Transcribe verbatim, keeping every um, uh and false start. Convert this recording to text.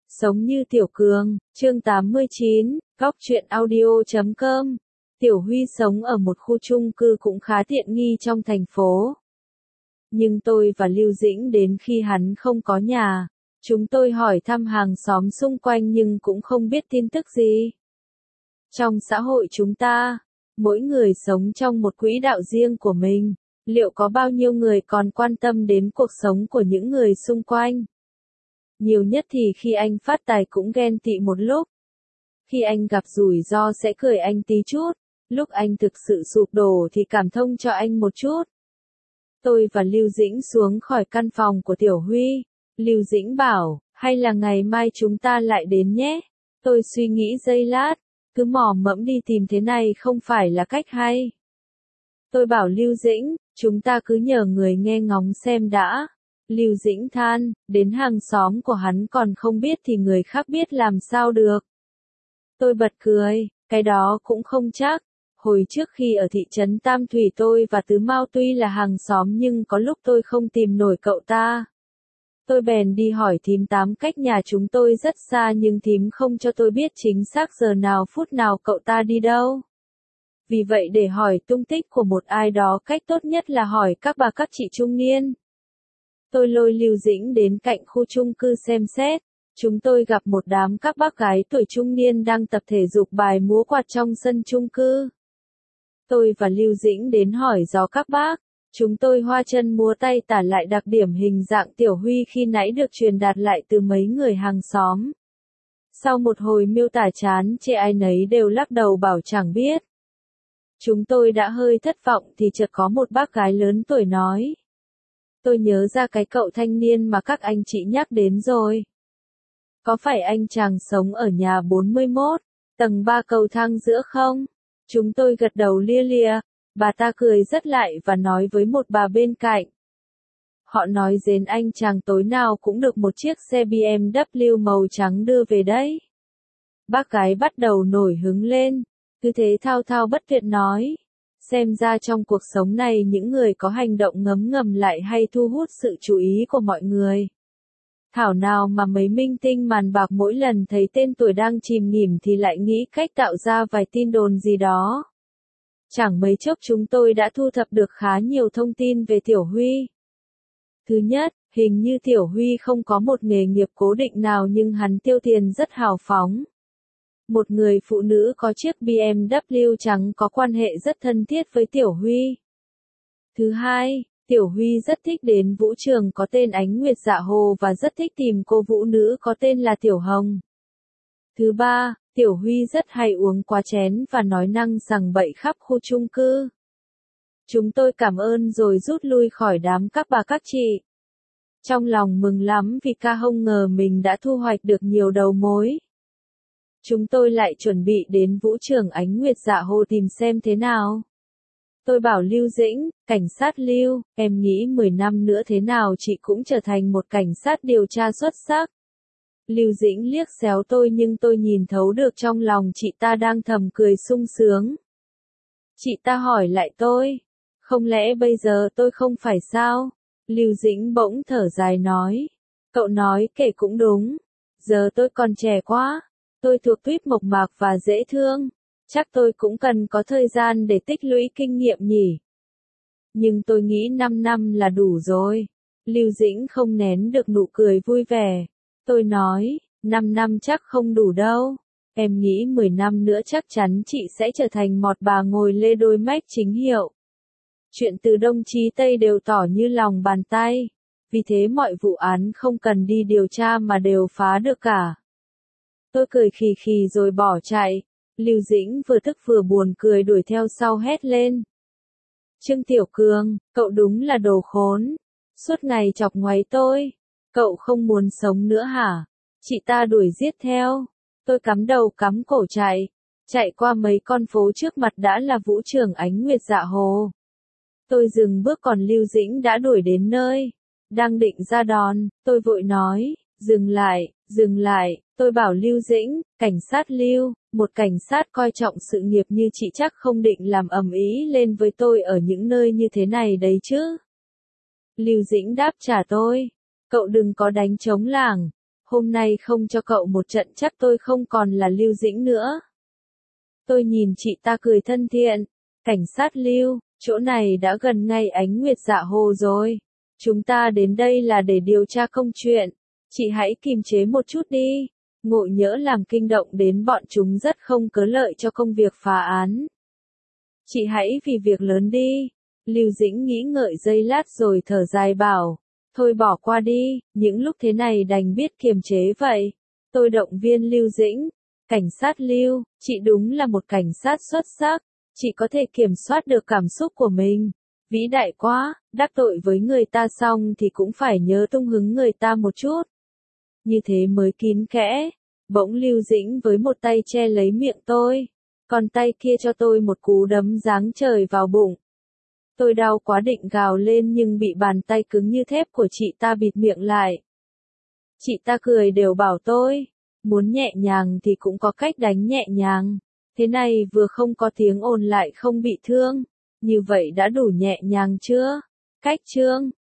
Sống như Tiểu Cường, chương tám mươi chín, góc truyện audio chấm com. Tiểu Huy sống ở một khu chung cư cũng khá tiện nghi trong thành phố. Nhưng tôi và Lưu Dĩnh đến khi hắn không có nhà. Chúng tôi hỏi thăm hàng xóm xung quanh nhưng cũng không biết tin tức gì. Trong xã hội chúng ta, mỗi người sống trong một quỹ đạo riêng của mình. Liệu có bao nhiêu người còn quan tâm đến cuộc sống của những người xung quanh? Nhiều nhất thì khi anh phát tài cũng ghen tị một lúc. Khi anh gặp rủi ro sẽ cười anh tí chút. Lúc anh thực sự sụp đổ thì cảm thông cho anh một chút. Tôi và Lưu Dĩnh xuống khỏi căn phòng của Tiểu Huy. Lưu Dĩnh bảo, hay là ngày mai chúng ta lại đến nhé. Tôi suy nghĩ giây lát, cứ mò mẫm đi tìm thế này không phải là cách hay. Tôi bảo Lưu Dĩnh, chúng ta cứ nhờ người nghe ngóng xem đã. Lưu Dĩnh than, đến hàng xóm của hắn còn không biết thì người khác biết làm sao được. Tôi bật cười, cái đó cũng không chắc. Hồi trước khi ở thị trấn Tam Thủy tôi và Tứ Mao tuy là hàng xóm nhưng có lúc tôi không tìm nổi cậu ta. Tôi bèn đi hỏi thím Tám cách nhà chúng tôi rất xa nhưng thím không cho tôi biết chính xác giờ nào phút nào cậu ta đi đâu. Vì vậy để hỏi tung tích của một ai đó cách tốt nhất là hỏi các bà các chị trung niên. Tôi lôi Lưu Dĩnh đến cạnh khu chung cư xem xét. Chúng tôi gặp một đám các bác gái tuổi trung niên đang tập thể dục bài múa quạt trong sân chung cư. Tôi và Lưu Dĩnh đến hỏi gió các bác. Chúng tôi hoa chân múa tay tả lại đặc điểm hình dạng Tiểu Huy khi nãy được truyền đạt lại từ mấy người hàng xóm. Sau một hồi miêu tả chán chê ai nấy đều lắc đầu bảo chẳng biết. Chúng tôi đã hơi thất vọng thì chợt có một bác gái lớn tuổi nói. Tôi nhớ ra cái cậu thanh niên mà các anh chị nhắc đến rồi. Có phải anh chàng sống ở nhà bốn mươi mốt, tầng ba cầu thang giữa không? Chúng tôi gật đầu lia lịa, bà ta cười rất lại và nói với một bà bên cạnh. Họ nói dến anh chàng tối nào cũng được một chiếc xe bê em vê màu trắng đưa về đấy. Bác gái bắt đầu nổi hứng lên, cứ thế thao thao bất tuyệt nói. Xem ra trong cuộc sống này những người có hành động ngấm ngầm lại hay thu hút sự chú ý của mọi người. Thảo nào mà mấy minh tinh màn bạc mỗi lần thấy tên tuổi đang chìm nghỉm thì lại nghĩ cách tạo ra vài tin đồn gì đó. Chẳng mấy chốc chúng tôi đã thu thập được khá nhiều thông tin về Tiểu Huy. Thứ nhất, hình như Tiểu Huy không có một nghề nghiệp cố định nào nhưng hắn tiêu tiền rất hào phóng. Một người phụ nữ có chiếc bê em vê trắng có quan hệ rất thân thiết với Tiểu Huy. Thứ hai, Tiểu Huy rất thích đến vũ trường có tên Ánh Nguyệt Dạ Hồ và rất thích tìm cô vũ nữ có tên là Tiểu Hồng. Thứ ba, Tiểu Huy rất hay uống quá chén và nói năng rằng bậy khắp khu chung cư. Chúng tôi cảm ơn rồi rút lui khỏi đám các bà các chị. Trong lòng mừng lắm vì ca không ngờ mình đã thu hoạch được nhiều đầu mối. Chúng tôi lại chuẩn bị đến vũ trường Ánh Nguyệt Dạ Hồ tìm xem thế nào. Tôi bảo Lưu Dĩnh, cảnh sát Lưu, em nghĩ mười năm nữa thế nào chị cũng trở thành một cảnh sát điều tra xuất sắc. Lưu Dĩnh liếc xéo tôi nhưng tôi nhìn thấu được trong lòng chị ta đang thầm cười sung sướng. Chị ta hỏi lại tôi, không lẽ bây giờ tôi không phải sao? Lưu Dĩnh bỗng thở dài nói, cậu nói kể cũng đúng, giờ tôi còn trẻ quá, tôi thuộc tuýp mộc mạc và dễ thương. Chắc tôi cũng cần có thời gian để tích lũy kinh nghiệm nhỉ. Nhưng tôi nghĩ năm năm là đủ rồi. Lưu Dĩnh không nén được nụ cười vui vẻ. Tôi nói, năm năm chắc không đủ đâu. Em nghĩ mười năm nữa chắc chắn chị sẽ trở thành một bà ngồi lê đôi mách chính hiệu. Chuyện từ Đông chí Tây đều tỏ như lòng bàn tay. Vì thế mọi vụ án không cần đi điều tra mà đều phá được cả. Tôi cười khì khì rồi bỏ chạy. Lưu Dĩnh vừa tức vừa buồn cười đuổi theo sau hét lên. Trương Tiểu Cường, cậu đúng là đồ khốn. Suốt ngày chọc ngoáy tôi. Cậu không muốn sống nữa hả? Chị ta đuổi giết theo. Tôi cắm đầu cắm cổ chạy. Chạy qua mấy con phố trước mặt đã là vũ trường Ánh Nguyệt Dạ Hồ. Tôi dừng bước còn Lưu Dĩnh đã đuổi đến nơi. Đang định ra đón, tôi vội nói, dừng lại, dừng lại. Tôi bảo Lưu Dĩnh, cảnh sát Lưu, một cảnh sát coi trọng sự nghiệp như chị chắc không định làm ầm ĩ lên với tôi ở những nơi như thế này đấy chứ. Lưu Dĩnh đáp trả tôi, cậu đừng có đánh trống lảng. Hôm nay không cho cậu một trận chắc tôi không còn là Lưu Dĩnh nữa. Tôi nhìn chị ta cười thân thiện. Cảnh sát Lưu, chỗ này đã gần ngay Ánh Nguyệt Dạ Hồ rồi. Chúng ta đến đây là để điều tra công chuyện. Chị hãy kiềm chế một chút đi. Ngộ nhỡ làm kinh động đến bọn chúng rất không có lợi cho công việc phá án. Chị hãy vì việc lớn đi. Lưu Dĩnh nghĩ ngợi giây lát rồi thở dài bảo. Thôi bỏ qua đi, những lúc thế này đành biết kiềm chế vậy. Tôi động viên Lưu Dĩnh. Cảnh sát Lưu, chị đúng là một cảnh sát xuất sắc. Chị có thể kiểm soát được cảm xúc của mình. Vĩ đại quá, đắc tội với người ta xong thì cũng phải nhớ tung hứng người ta một chút. Như thế mới kín kẽ. Bỗng Lưu Dĩnh với một tay che lấy miệng tôi. Còn tay kia cho tôi một cú đấm giáng trời vào bụng. Tôi đau quá định gào lên nhưng bị bàn tay cứng như thép của chị ta bịt miệng lại. Chị ta cười đều bảo tôi, muốn nhẹ nhàng thì cũng có cách đánh nhẹ nhàng. Thế này vừa không có tiếng ồn lại không bị thương. Như vậy đã đủ nhẹ nhàng chưa? Cách chương